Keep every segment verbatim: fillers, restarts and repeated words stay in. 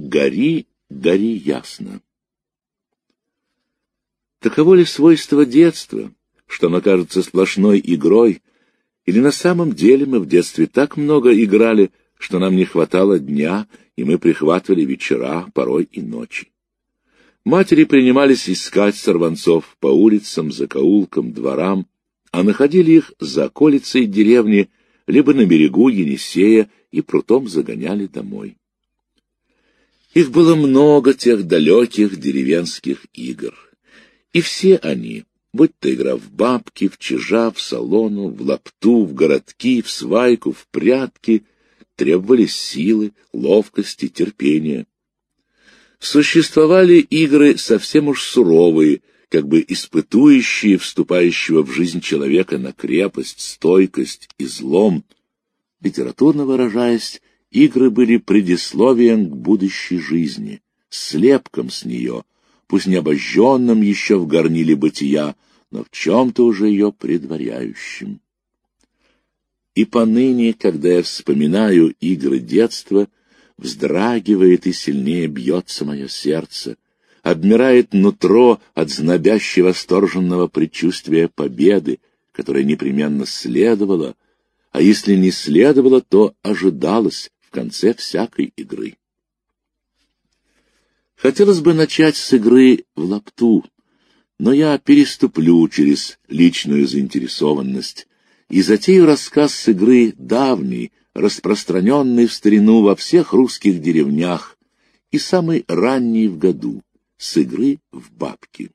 «Гори, гори ясно». Таково ли свойство детства, что оно кажется сплошной игрой, или на самом деле мы в детстве так много играли, что нам не хватало дня, и мы прихватывали вечера, порой и ночи? Матери принимались искать сорванцов по улицам, закоулкам, дворам, а находили их за околицей деревни, либо на берегу Енисея, и прутом загоняли домой. Их было много, тех далеких деревенских игр. И все они, будь то игра в бабки, в чижа, в солону, в лапту, в городки, в свайку, в прятки, требовали силы, ловкости, терпения. Существовали игры совсем уж суровые, как бы испытующие вступающего в жизнь человека на крепость, стойкость, излом. Литературно выражаясь, игры были предисловием к будущей жизни, слепком с нее, пусть не обожженным еще в горниле бытия, но в чем-то уже ее предваряющим. И поныне, когда я вспоминаю игры детства, вздрагивает и сильнее бьется мое сердце, обмирает нутро от знобящей восторженного предчувствия победы, которая непременно следовала, а если не следовала, то ожидалась в конце всякой игры. Хотелось бы начать с игры в лапту, но я переступлю через личную заинтересованность и затею рассказ с игры давней, распространенной в старину во всех русских деревнях и самой ранней в году, с игры в бабки.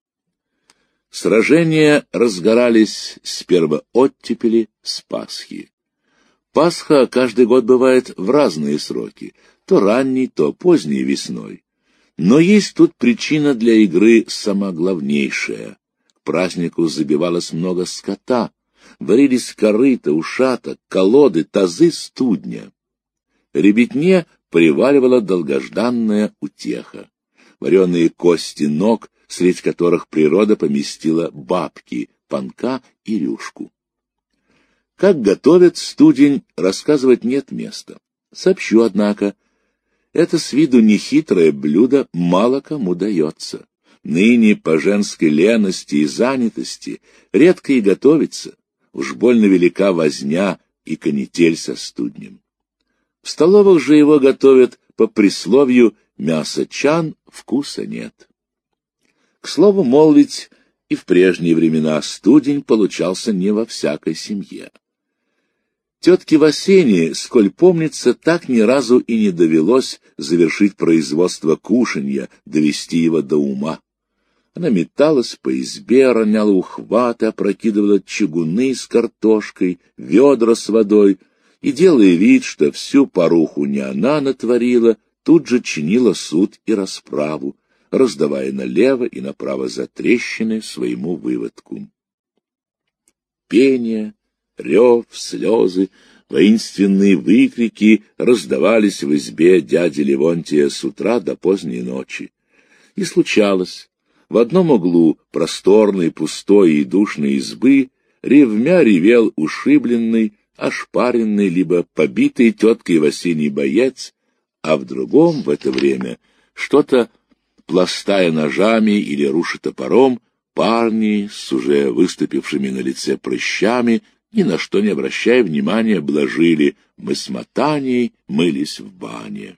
Сражения разгорались с первооттепели, с Пасхи. Пасха каждый год бывает в разные сроки, то ранней, то поздней весной. Но есть тут причина для игры сама главнейшая. К празднику забивалось много скота, варились корыта, ушата, колоды, тазы, студня. Ребятне приваливала долгожданная утеха. Вареные кости ног, среди которых природа поместила бабки, панка и рюшку. Как готовят студень, рассказывать нет места. Сообщу, однако, это с виду нехитрое блюдо мало кому дается. Ныне по женской лености и занятости редко и готовится. Уж больно велика возня и канитель со студнем. В столовых же его готовят по присловию «мясо чан, вкуса нет». К слову молвить, и в прежние времена студень получался не во всякой семье. Тетке Васении, сколь помнится, так ни разу и не довелось завершить производство кушанья, довести его до ума. Она металась по избе, роняла ухваты, опрокидывала чугуны с картошкой, ведра с водой, и, делая вид, что всю поруху не она натворила, тут же чинила суд и расправу, раздавая налево и направо затрещины своему выводку. Пение, рев, слезы, воинственные выкрики раздавались в избе дяди Левонтия с утра до поздней ночи. И случалось, в одном углу просторной, пустой и душной избы ревмя ревел ушибленный, ошпаренный, либо побитый теткой Васений боец, а в другом в это время, что-то пластая ножами или руша топором, парни с уже выступившими на лице прыщами, ни на что не обращая внимания, блажили: мы с Матаней мылись в бане.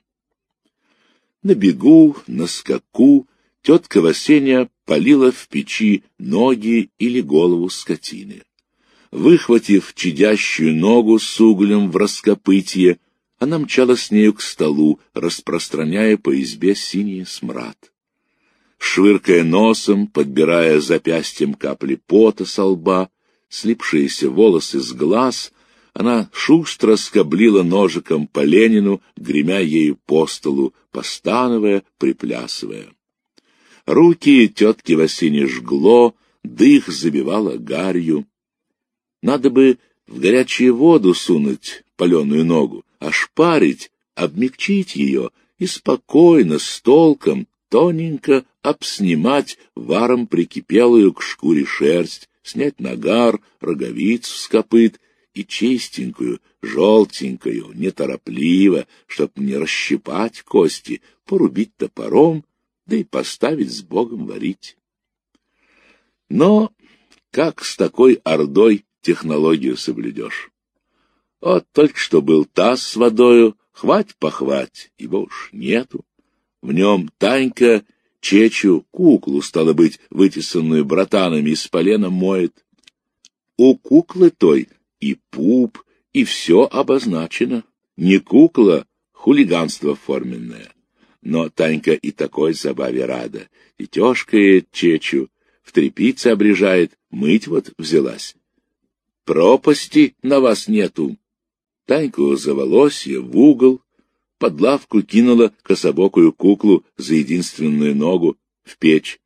На бегу, на скаку тетка Васеня палила в печи ноги или голову скотины. Выхватив чадящую ногу с углем в раскопытье, она мчала с нею к столу, распространяя по избе синий смрад. Швыркая носом, подбирая запястьем капли пота со лба, слипшиеся волосы с глаз, она шустро скоблила ножиком по Ленину, гремя ею по столу, постановая, приплясывая. Руки тетки Васени жгло, дых забивало гарью. Надо бы в горячую воду сунуть паленую ногу, ошпарить, обмягчить ее и спокойно, с толком, тоненько обснимать варом прикипелую к шкуре шерсть, снять нагар, роговицу с копыт и чистенькую, желтенькую, неторопливо, чтоб не расщипать кости, порубить топором, да и поставить с Богом варить. Но как с такой ордой технологию соблюдешь? Вот только что был таз с водою, хвать-похвать, его уж нету. В нем Танька Чечу, куклу, стало быть, вытесанную братанами из полена, моет. У куклы той и пуп, и все обозначено. Не кукла, хулиганство форменное. Но Танька и такой забаве рада. И тёшкает Чечу, в тряпице обрежает, мыть вот взялась. Пропасти на вас нету. Таньку за волосье в угол, под лавку кинула кособокую куклу за единственную ногу в печь.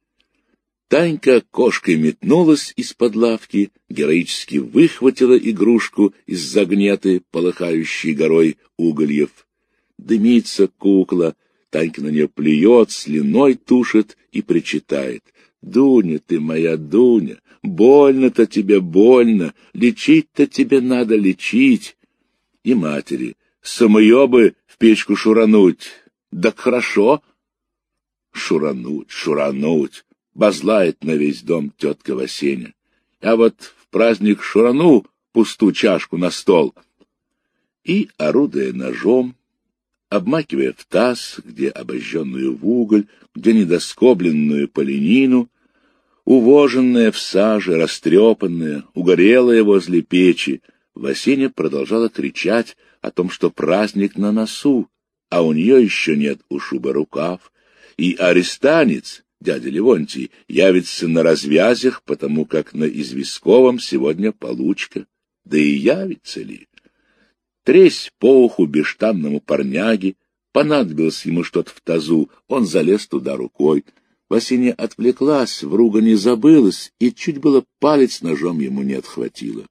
Танька кошкой метнулась из-под лавки, героически выхватила игрушку из-за гнеты, полыхающей горой угольев. Дымится кукла, Танька на нее плюет, слюной тушит и причитает: «Дуня ты моя, Дуня, больно-то тебе больно, лечить-то тебе надо лечить». И матери: «Самое бы в печку шурануть, да хорошо». Шурануть, шурануть, базлает на весь дом тетка Васеня. А вот в праздник шурану пустую чашку на стол. И, орудуя ножом, обмакивая в таз, где обожженную в уголь, где недоскобленную поленину, увоженная в саже, растрепанная, угорелая возле печи, Васеня продолжала кричать о том, что праздник на носу, а у нее еще нет ушуба рукав, и арестанец, дядя Левонтий, явится на развязях, потому как на Известковом сегодня получка. Да и явится ли? Тресь по уху бештанному парняге, понадобилось ему что-то в тазу, он залез туда рукой. Васеня отвлеклась, в ругани забылась, и чуть было палец ножом ему не отхватило.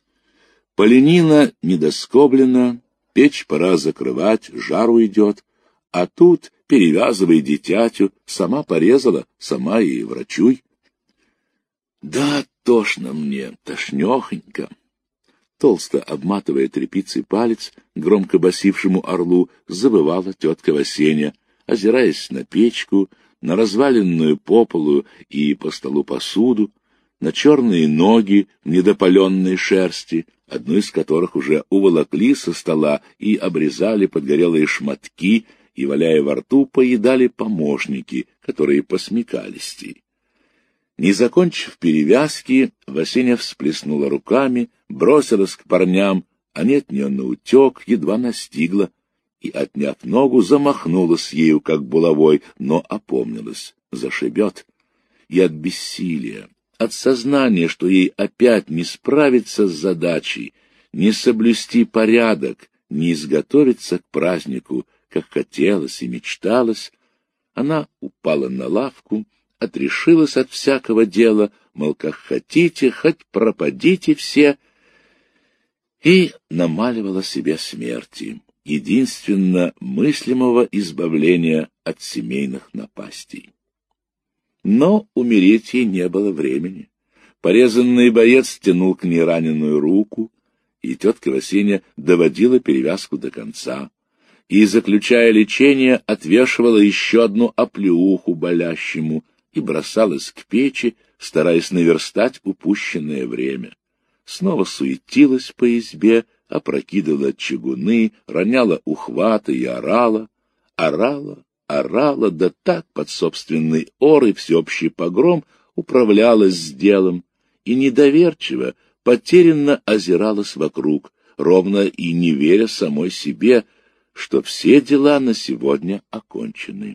Поленина недоскоблена, печь пора закрывать, жару идет, а тут перевязывай дитятю, сама порезала, сама и врачуй. Да, тошно мне, тошнёхонько. Толсто обматывая тряпицей палец, громко басившему орлу, забывала тетка Васеня, озираясь на печку, на разваленную по полу и по столу посуду, на черные ноги в недопаленной шерсти, одну из которых уже уволокли со стола и обрезали подгорелые шматки, и, валяя во рту, поедали помощники, которые посмекались. Не закончив перевязки, Васеня всплеснула руками, бросилась к парням, а нет не наутек, едва настигла, и, отняв ногу, замахнулась ею, как булавой, но опомнилась, зашибет. И от бессилия, от сознания, что ей опять не справиться с задачей, не соблюсти порядок, не изготовиться к празднику, как хотелось и мечталось, она упала на лавку, отрешилась от всякого дела, мол, как хотите, хоть пропадите все, и намаливала себе смерти, единственно мыслимого избавления от семейных напастей. Но умереть ей не было времени. Порезанный боец тянул к ней раненую руку, и тетка Васеня доводила перевязку до конца, и, заключая лечение, отвешивала еще одну оплеуху болящему и бросалась к печи, стараясь наверстать упущенное время. Снова суетилась по избе, опрокидывала чугуны, роняла ухваты и орала, орала, орала, да так под собственный ор и всеобщий погром управлялась с делом и недоверчиво, потерянно озиралась вокруг, ровно и не веря самой себе, что все дела на сегодня окончены.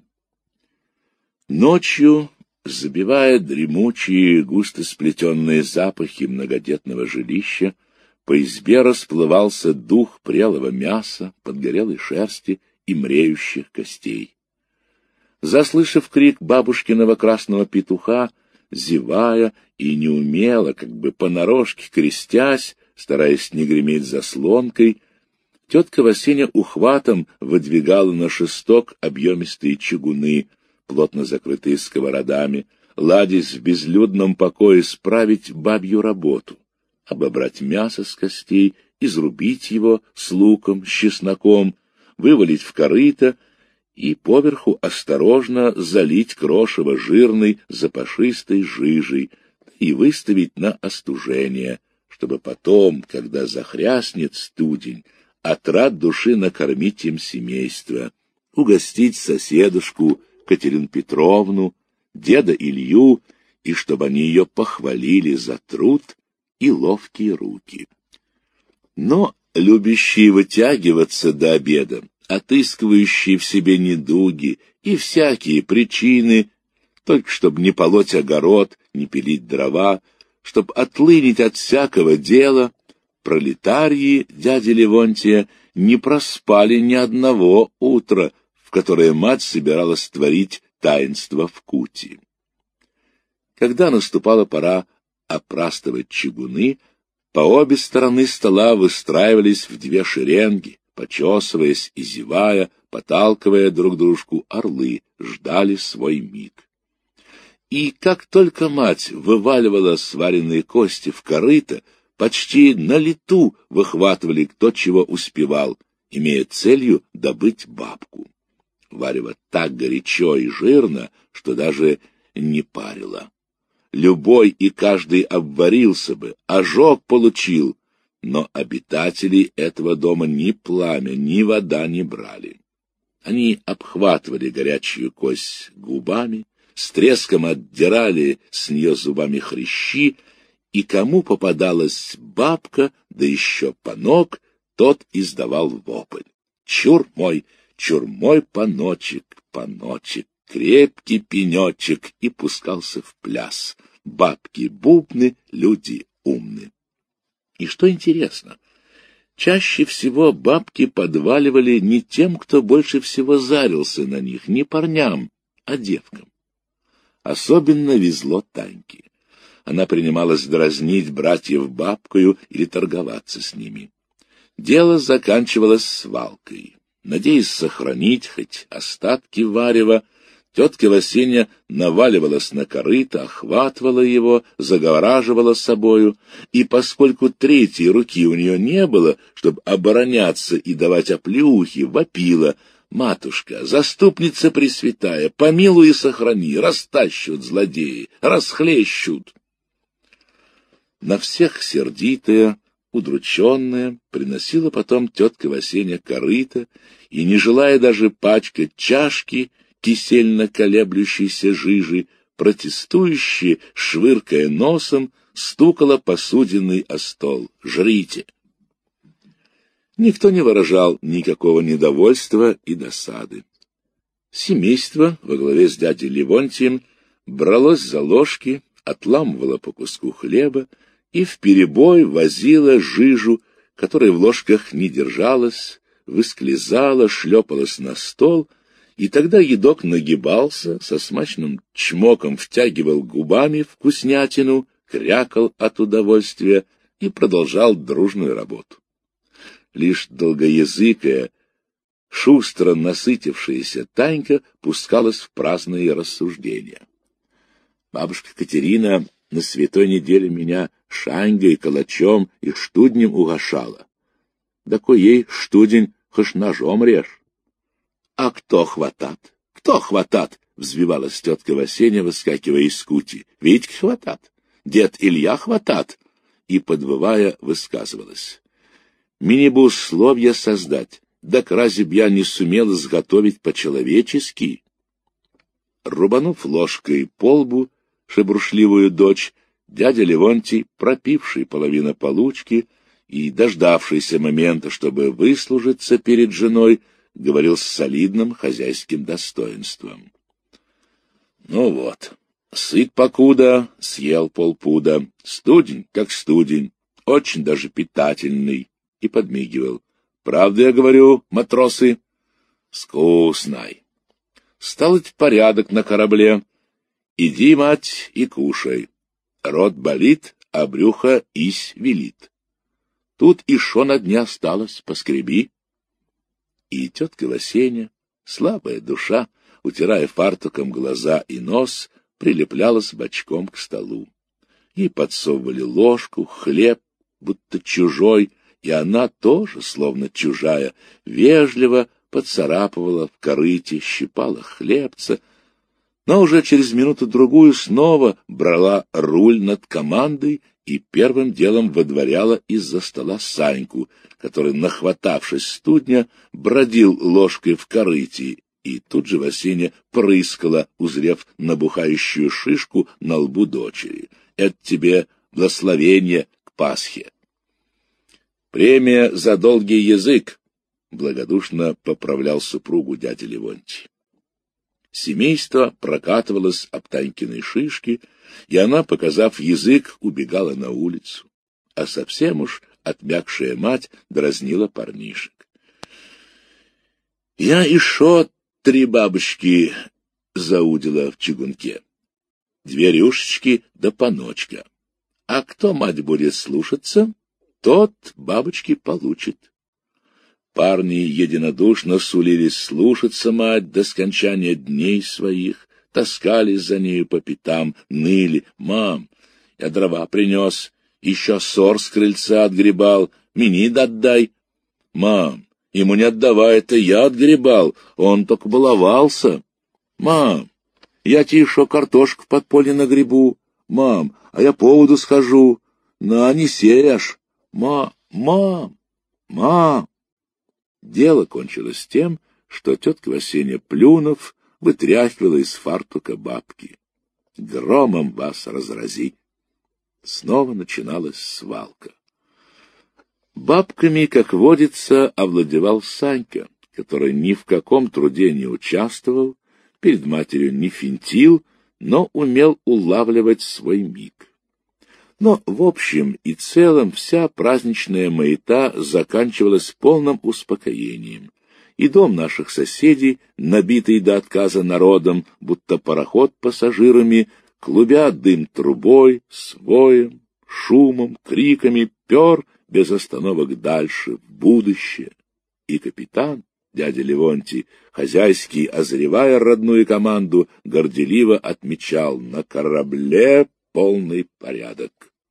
Ночью, забивая дремучие, густо сплетенные запахи многодетного жилища, по избе расплывался дух прелого мяса, подгорелой шерсти и мреющих костей. Заслышав крик бабушкиного красного петуха, зевая и неумело, как бы понарошке крестясь, стараясь не греметь заслонкой, тетка Васеня ухватом выдвигала на шесток объемистые чугуны, плотно закрытые сковородами, ладясь в безлюдном покое справить бабью работу, обобрать мясо с костей изрубить его с луком, с чесноком, вывалить в корыто и поверху осторожно залить крошево жирной запашистой жижей и выставить на остужение, чтобы потом, когда захряснет студень, от рад души накормить им семейство, угостить соседушку Катерину Петровну, деда Илью, и чтобы они ее похвалили за труд и ловкие руки. Но любящие вытягиваться до обеда, отыскивающие в себе недуги и всякие причины, только чтобы не полоть огород, не пилить дрова, чтобы отлынить от всякого дела, пролетарии дяди Левонтия не проспали ни одного утра, в которое мать собиралась творить таинство в кути. Когда наступала пора опрастывать чугуны, по обе стороны стола выстраивались в две шеренги, почесываясь и зевая, поталкивая друг дружку, орлы ждали свой миг. И как только мать вываливала сваренные кости в корыто, почти на лету выхватывали кто чего успевал, имея целью добыть бабку. Варево так горячо и жирно, что даже не парило. Любой и каждый обварился бы, ожог получил, но обитатели этого дома ни пламя, ни вода не брали. Они обхватывали горячую кость губами, с треском отдирали с нее зубами хрящи, и кому попадалась бабка, да еще панок, тот издавал вопль. Чур мой, чур мой паночек, паночек, крепкий пенечек, и пускался в пляс. Бабки бубны, люди умны. И что интересно, чаще всего бабки подваливали не тем, кто больше всего зарился на них, не парням, а девкам. Особенно везло Таньке. Она принималась дразнить братьев бабкою или торговаться с ними. Дело заканчивалось свалкой. Надеясь сохранить хоть остатки варева, тетка Васеня наваливалась на корыто, охватывала его, загораживала собою, и поскольку третьей руки у нее не было, чтобы обороняться и давать оплеухи, вопила: «Матушка, заступница пресвятая, помилуй и сохрани, растащут злодеи, расхлещут!» На всех сердитая, удрученная, приносила потом тетка Васеня корыто и, не желая даже пачкать чашки, кисельно колеблющейся жижи, протестующие, швыркая носом, стукала посудиной о стол: «Жрите!» Никто не выражал никакого недовольства и досады. Семейство во главе с дядей Левонтием бралось за ложки, отламывало по куску хлеба и вперебой возило жижу, которая в ложках не держалась, высклизала, шлепалась на стол, и тогда едок нагибался, со смачным чмоком втягивал губами вкуснятину, крякал от удовольствия и продолжал дружную работу. Лишь долгоязыкая, шустро насытившаяся Танька пускалась в праздные рассуждения. Бабушка Катерина на святой неделе меня шаньгой, калачом и штуднем угошала. Да кой ей штудень хоть ножом режь. — А кто хватат? Кто хватат? — взвивалась тетка Васеня, выскакивая из кути. — Витька хватат, дед Илья хватат. И, подвывая, высказывалась: «Мне бы условия создать, так разве б я не сумел изготовить по-человечески?» Рубанув ложкой по лбу шебрушливую дочь, дядя Левонтий, пропивший половину получки и дождавшийся момента, чтобы выслужиться перед женой, говорил с солидным хозяйским достоинством: «Ну вот, сыт покуда, съел полпуда, студень как студень, очень даже питательный». И подмигивал: «Правда я говорю, матросы?» «Скусной. Стал порядок на корабле. Иди, мать, и кушай. Рот болит, а брюхо ись велит. Тут и шо на дне осталось, поскреби». И тетка Васеня, слабая душа, утирая фартуком глаза и нос, прилеплялась бочком к столу. Ей подсовывали ложку, хлеб, будто чужой, и она тоже, словно чужая, вежливо поцарапывала в корыте, щипала хлебца, но уже через минуту-другую снова брала руль над командой и первым делом выдворяла из-за стола Саньку, который, нахватавшись студня, бродил ложкой в корыте, и тут же Васеня прыскала, узрев набухающую шишку на лбу дочери. «Это тебе благословение к Пасхе!» «Премия за долгий язык!» — благодушно поправлял супругу дядя Левонтий. Семейство прокатывалось об Танькиной шишки, и она, показав язык, убегала на улицу, а совсем уж отмякшая мать дразнила парнишек. «Я еще три бабочки заудила в чугунке, две рюшечки да паночка, а кто мать будет слушаться, тот бабочки получит». Парни единодушно сулились слушаться мать до скончания дней своих, таскались за нею по пятам, ныли: «Мам, я дрова принес, еще сор с крыльца отгребал, мини отдай». «Мам, ему не отдавай, это я отгребал, он только баловался». «Мам, я тебе еще картошку в подполье нагребу». «Мам, а я по воду схожу». «На, не сеешь». «Ма, мам, мам». Дело кончилось тем, что тетка Васеня, плюнув, вытряхивала из фартука бабки. «Громом вас разрази!» Снова начиналась свалка. Бабками, как водится, овладевал Санька, который ни в каком труде не участвовал, перед матерью не финтил, но умел улавливать свой миг. Но в общем и целом вся праздничная маята заканчивалась полным успокоением, и дом наших соседей, набитый до отказа народом, будто пароход пассажирами, клубя дым трубой, своем, шумом, криками, пер без остановок дальше, в будущее. И капитан, дядя Левонтий, хозяйский, озревая родную команду, горделиво отмечал: «На корабле полный порядок».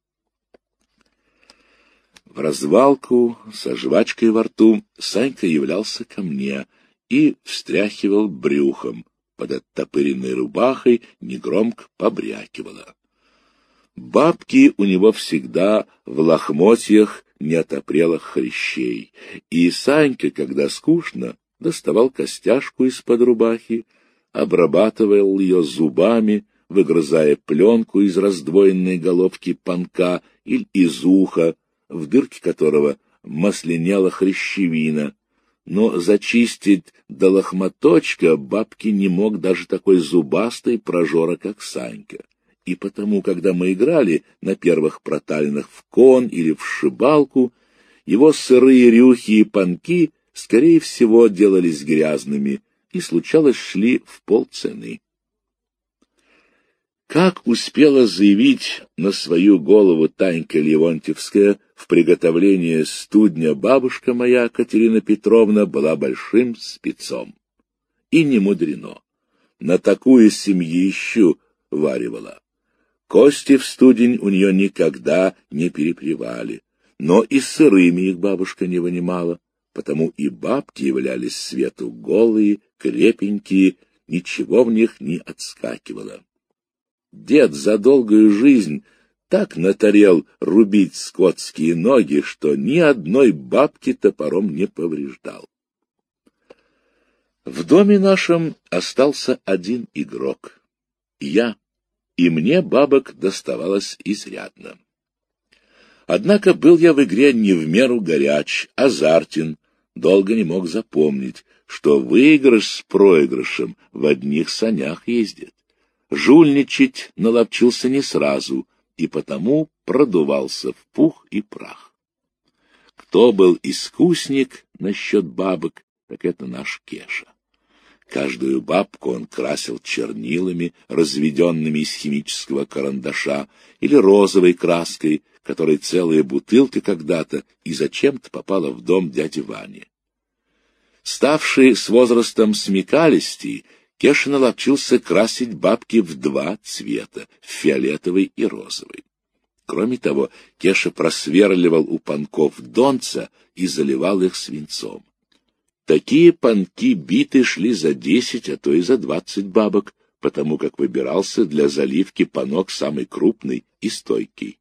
В развалку со жвачкой во рту Санька являлся ко мне и встряхивал брюхом, под оттопыренной рубахой негромко побрякивало. Бабки у него всегда в лохмотьях неотопрелых хрящей, и Санька, когда скучно, доставал костяшку из-под рубахи, обрабатывал ее зубами, выгрызая пленку из раздвоенной головки панка или из уха, в дырке которого маслянела хрящевина, но зачистить до лохмоточка бабки не мог даже такой зубастый прожора, как Санька. И потому, когда мы играли на первых проталинах в кон или в шибалку, его сырые рюхи и панки, скорее всего, делались грязными и, случалось, шли в полцены. Как успела заявить на свою голову Танька Левонтьевская, в приготовлении студня бабушка моя, Катерина Петровна, была большим спецом. И не мудрено. На такую семьищу варивала. Кости в студень у нее никогда не перепревали, но и сырыми их бабушка не вынимала, потому и бабки являлись свету голые, крепенькие, ничего в них не отскакивало. Дед за долгую жизнь так натарел рубить скотские ноги, что ни одной бабки топором не повреждал. В доме нашем остался один игрок — я, и мне бабок доставалось изрядно. Однако был я в игре не в меру горяч, азартен, долго не мог запомнить, что выигрыш с проигрышем в одних санях ездит. Жульничать наловчился не сразу, и потому продувался в пух и прах. Кто был искусник насчет бабок, так это наш Кеша. Каждую бабку он красил чернилами, разведенными из химического карандаша, или розовой краской, которой целая бутылка когда-то и зачем-то попала в дом дяди Вани. Ставший с возрастом смекалистей, Кеша наловчился красить бабки в два цвета — в фиолетовый и розовый. Кроме того, Кеша просверливал у панков донца и заливал их свинцом. Такие панки биты шли за десять, а то и за двадцать бабок, потому как выбирался для заливки панок самый крупный и стойкий.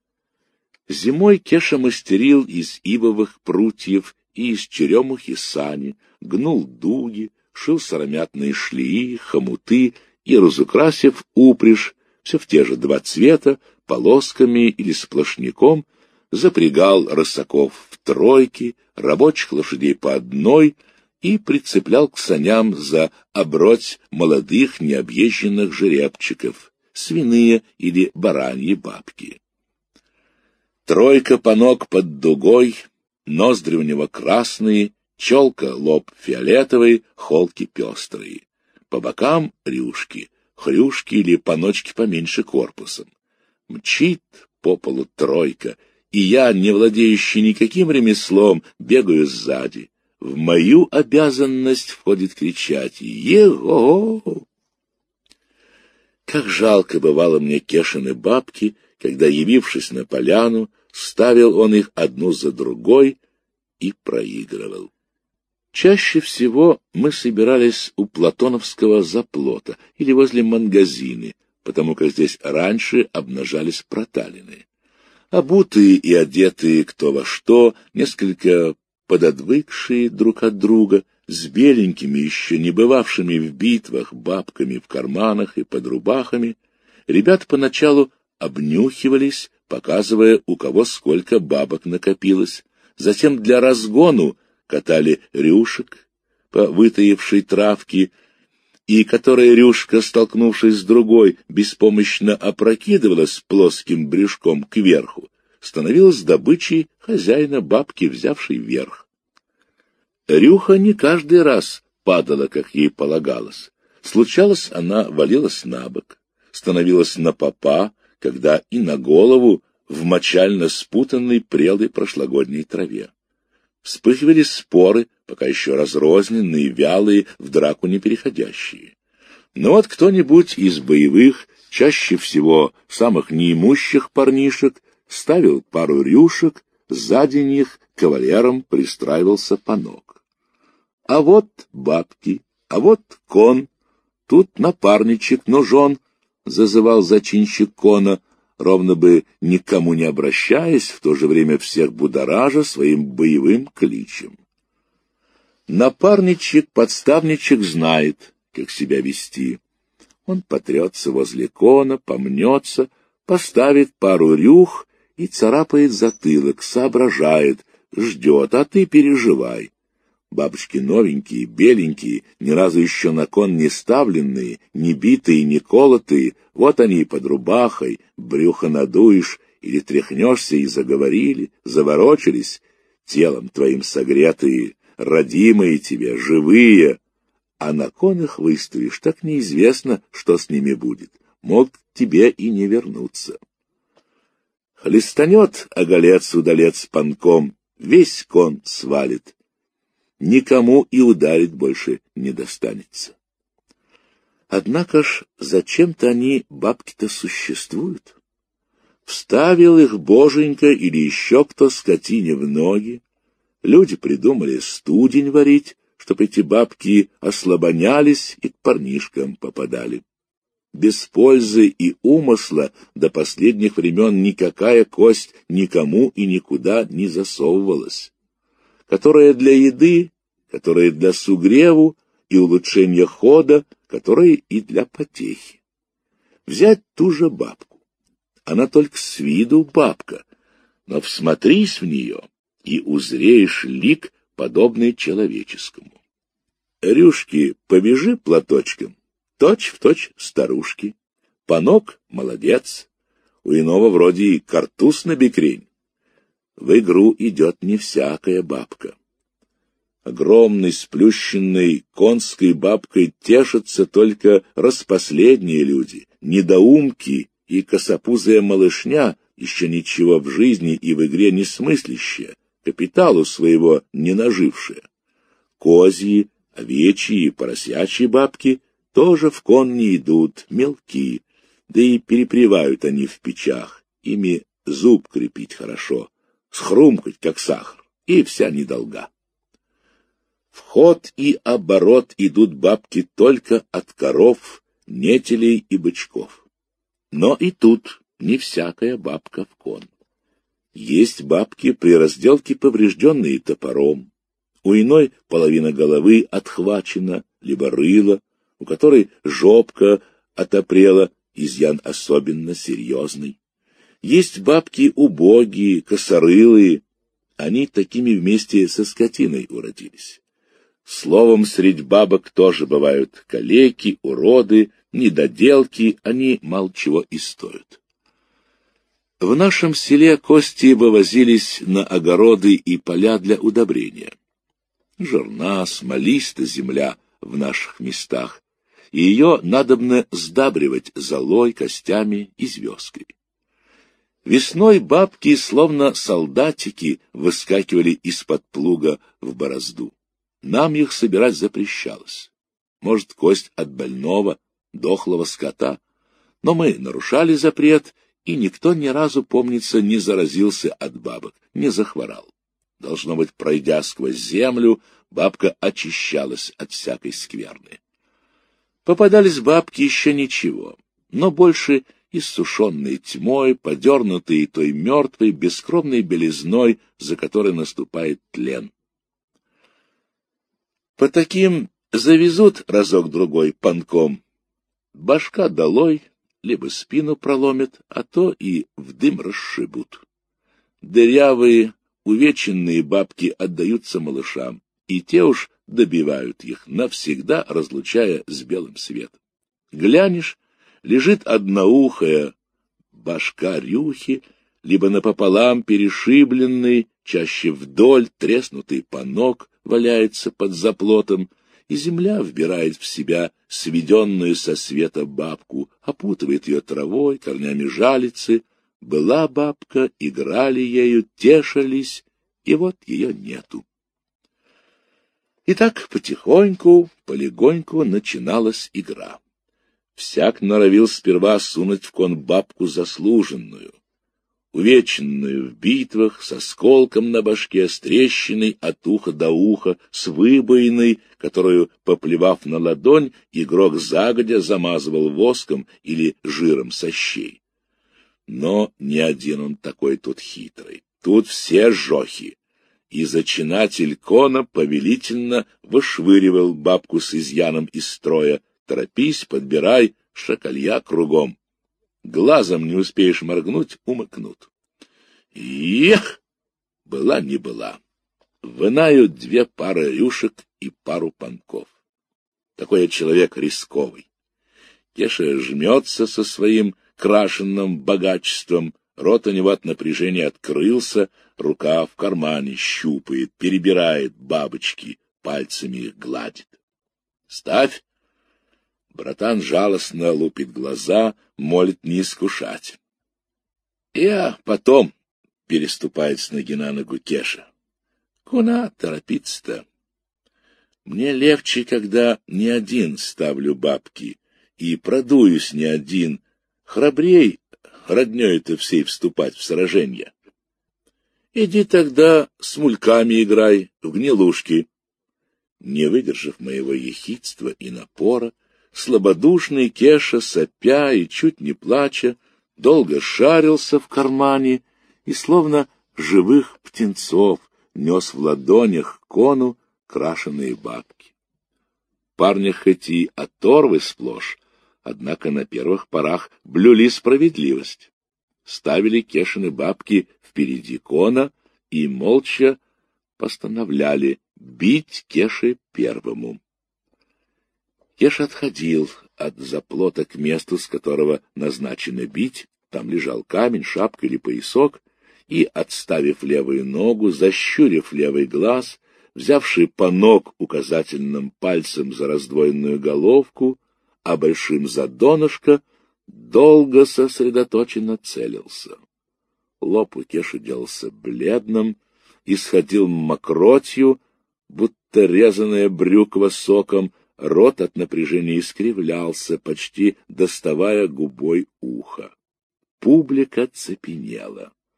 Зимой Кеша мастерил из ивовых прутьев и из черемухи сани, гнул дуги, шил сыромятные шлеи, хомуты и, разукрасив упряжь, все в те же два цвета, полосками или сплошняком, запрягал рысаков в тройки, рабочих лошадей по одной и прицеплял к саням за оброть молодых необъезженных жеребчиков, свиные или бараньи бабки. Тройка панок под дугой, ноздри у него красные, челка, лоб фиолетовый, холки пестрые. По бокам рюшки, хрюшки или паночки поменьше корпусом. Мчит по полу тройка, и я, не владеющий никаким ремеслом, бегаю сзади. В мою обязанность входит кричать «Его!». Как жалко бывало мне Кешины бабки, когда, явившись на поляну, ставил он их одну за другой и проигрывал. Чаще всего мы собирались у Платоновского заплота или возле мангазины, потому как здесь раньше обнажались проталины. Обутые и одетые кто во что, несколько пододвыкшие друг от друга, с беленькими, еще не бывавшими в битвах, бабками в карманах и под рубахами, ребята поначалу обнюхивались, показывая, у кого сколько бабок накопилось, затем для разгону катали рюшек по вытаившей травке, и которая рюшка, столкнувшись с другой, беспомощно опрокидывалась плоским брюшком кверху, становилась добычей хозяина бабки, взявшей верх. Рюха не каждый раз падала, как ей полагалось. Случалось, она валилась на бок, становилась на попа, когда и на голову в мочально спутанной прелой прошлогодней траве. Вспыхивали споры, пока еще разрозненные, вялые, в драку не переходящие. Но вот кто-нибудь из боевых, чаще всего самых неимущих парнишек, ставил пару рюшек, сзади них кавалером пристраивался панок. А вот бабки, а вот кон, тут напарничек нужен, зазывал зачинщик кона, ровно бы никому не обращаясь, в то же время всех будоража своим боевым кличем. Напарничек-подставничек знает, как себя вести. Он потрется возле кона, помнется, поставит пару рюх и царапает затылок, соображает, ждет, а ты переживай. Бабочки новенькие, беленькие, ни разу еще на кон не ставленные, не битые, не колотые, вот они под рубахой, брюхо надуешь или тряхнешься, и заговорили, заворочились, телом твоим согретые, родимые тебе, живые, а на кон их выставишь, так неизвестно, что с ними будет, мог тебе и не вернуться. Хлестанет оголец-удалец панком, весь кон свалит. Никому и ударить больше не достанется. Однако ж зачем-то они, бабки-то, существуют. Вставил их боженька или еще кто скотине в ноги. Люди придумали студень варить, чтоб эти бабки ослабонялись и к парнишкам попадали. Без пользы и умысла до последних времен никакая кость никому и никуда не засовывалась, которая для еды, которая для сугреву и улучшения хода, которая и для потехи. Взять ту же бабку. Она только с виду бабка, но всмотрись в нее и узреешь лик, подобный человеческому. Рюшки побежи платочком, точь-в-точь старушки. Панок — молодец, у иного вроде и картуз на бекрень. В игру идет не всякая бабка. Огромной сплющенной конской бабкой тешатся только распоследние люди, недоумки и косопузая малышня, еще ничего в жизни и в игре не смыслящая, капиталу своего не нажившая. Козьи, овечьи и поросячьи бабки тоже в кон не идут, мелки, да и перепревают они в печах, ими зуб крепить хорошо, схрумкать, как сахар, и вся недолга. В ход и оборот идут бабки только от коров, нетелей и бычков. Но и тут не всякая бабка в кон. Есть бабки при разделке, поврежденные топором. У иной половина головы отхвачена, либо рыло, у которой жопка отопрела, изъян особенно серьезный. Есть бабки убогие, косорылые, они такими вместе со скотиной уродились. Словом, средь бабок тоже бывают калеки, уроды, недоделки, они мало чего и стоят. В нашем селе кости вывозились на огороды и поля для удобрения. Жирна, смолиста земля в наших местах, и ее надобно сдабривать золой, костями и звездкой. Весной бабки, словно солдатики, выскакивали из-под плуга в борозду. Нам их собирать запрещалось. Может, кость от больного, дохлого скота. Но мы нарушали запрет, и никто ни разу, помнится, не заразился от бабок, не захворал. Должно быть, пройдя сквозь землю, бабка очищалась от всякой скверны. Попадались бабки еще ничего, но больше иссушенные тьмой, подернутые той мертвой, бескровной белизной, за которой наступает тлен. По таким завезут разок-другой панком. Башка долой, либо спину проломят, а то и в дым расшибут. Дырявые, увеченные бабки отдаются малышам, и те уж добивают их, навсегда разлучая с белым светом. Глянешь, лежит одноухая башка рюхи, либо напополам перешибленный, чаще вдоль треснутый панок валяется под заплотом, и земля вбирает в себя сведенную со света бабку, опутывает ее травой, корнями жалицы. Была бабка, играли ею, тешились, и вот ее нету. И так потихоньку, полегоньку начиналась игра. Всяк норовил сперва сунуть в кон бабку заслуженную, увеченную в битвах, со сколком на башке, с трещиной от уха до уха, с выбоиной, которую, поплевав на ладонь, игрок загодя замазывал воском или жиром со щей. Но не один он такой тут хитрый. Тут все жохи. И зачинатель кона повелительно вышвыривал бабку с изъяном из строя. Торопись, подбирай, шакалья кругом. Глазом не успеешь моргнуть, умыкнут. Ех! Была не была. Вынают две пары рюшек и пару панков. Такой человек рисковый. Кеша жмется со своим крашенным богачеством, рот у него от напряжения открылся, рука в кармане щупает, перебирает бабочки, пальцами их гладит. Ставь! Братан жалостно лупит глаза, молит не искушать. Я потом, переступает с ноги на ногу Кеша. Куда торопиться-то? Мне легче, когда не один ставлю бабки и продуюсь не один. Храбрей роднёй-то всей вступать в сраженье. Иди тогда с мульками играй в гнилушки. Не выдержав моего ехидства и напора, слабодушный Кеша, сопя и чуть не плача, долго шарился в кармане и, словно живых птенцов, нес в ладонях к кону крашеные бабки. Парня хоть и оторвы сплошь, однако на первых порах блюли справедливость. Ставили Кешины бабки впереди кона и молча постановляли бить Кеше первому. Кеша отходил от заплота к месту, с которого назначено бить, там лежал камень, шапка или поясок, и, отставив левую ногу, защурив левый глаз, взявший панок указательным пальцем за раздвоенную головку, а большим за донышко, долго сосредоточенно целился. Лоб у Кеши делался бледным, исходил мокротью, будто резаная брюква соком, рот от напряжения искривлялся, почти доставая губой ухо. Публика цепенела.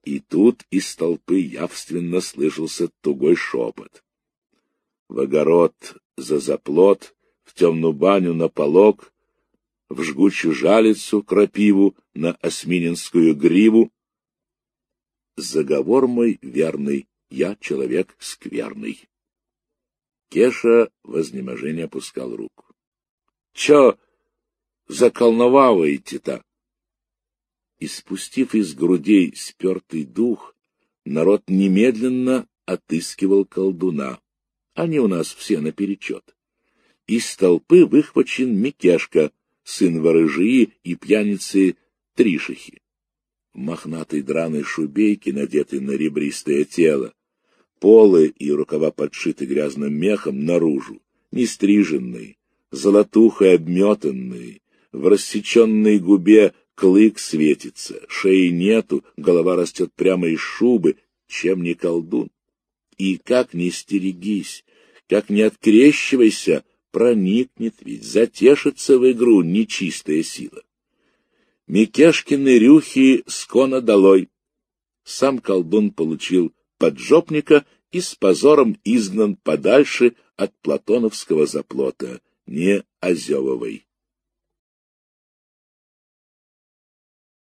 И тут из толпы явственно слышался тугой шепот. В огород за заплот, в темную баню на полог, в жгучую жалицу крапиву, на осмининскую гриву. Заговор мой верный, я человек скверный. Кеша в изнеможении опускал руку. — Чё заколновываете-то? И, спустив из грудей спертый дух, народ немедленно отыскивал колдуна. Они у нас все наперечет. Из толпы выхвачен Микешка, сын ворыжии и пьяницы Тришихи. В мохнатой драной шубейке, надетой на ребристое тело, полы и рукава подшиты грязным мехом наружу, нестриженный, золотухой обметанный, в рассеченной губе клык светится, шеи нету, голова растет прямо из шубы, чем не колдун. И как не стерегись, как не открещивайся, проникнет ведь, затешится в игру нечистая сила. Микешкины рюхи скона долой. Сам колдун получил поджопника и с позором изгнан подальше от платоновского заплота, не озевывай.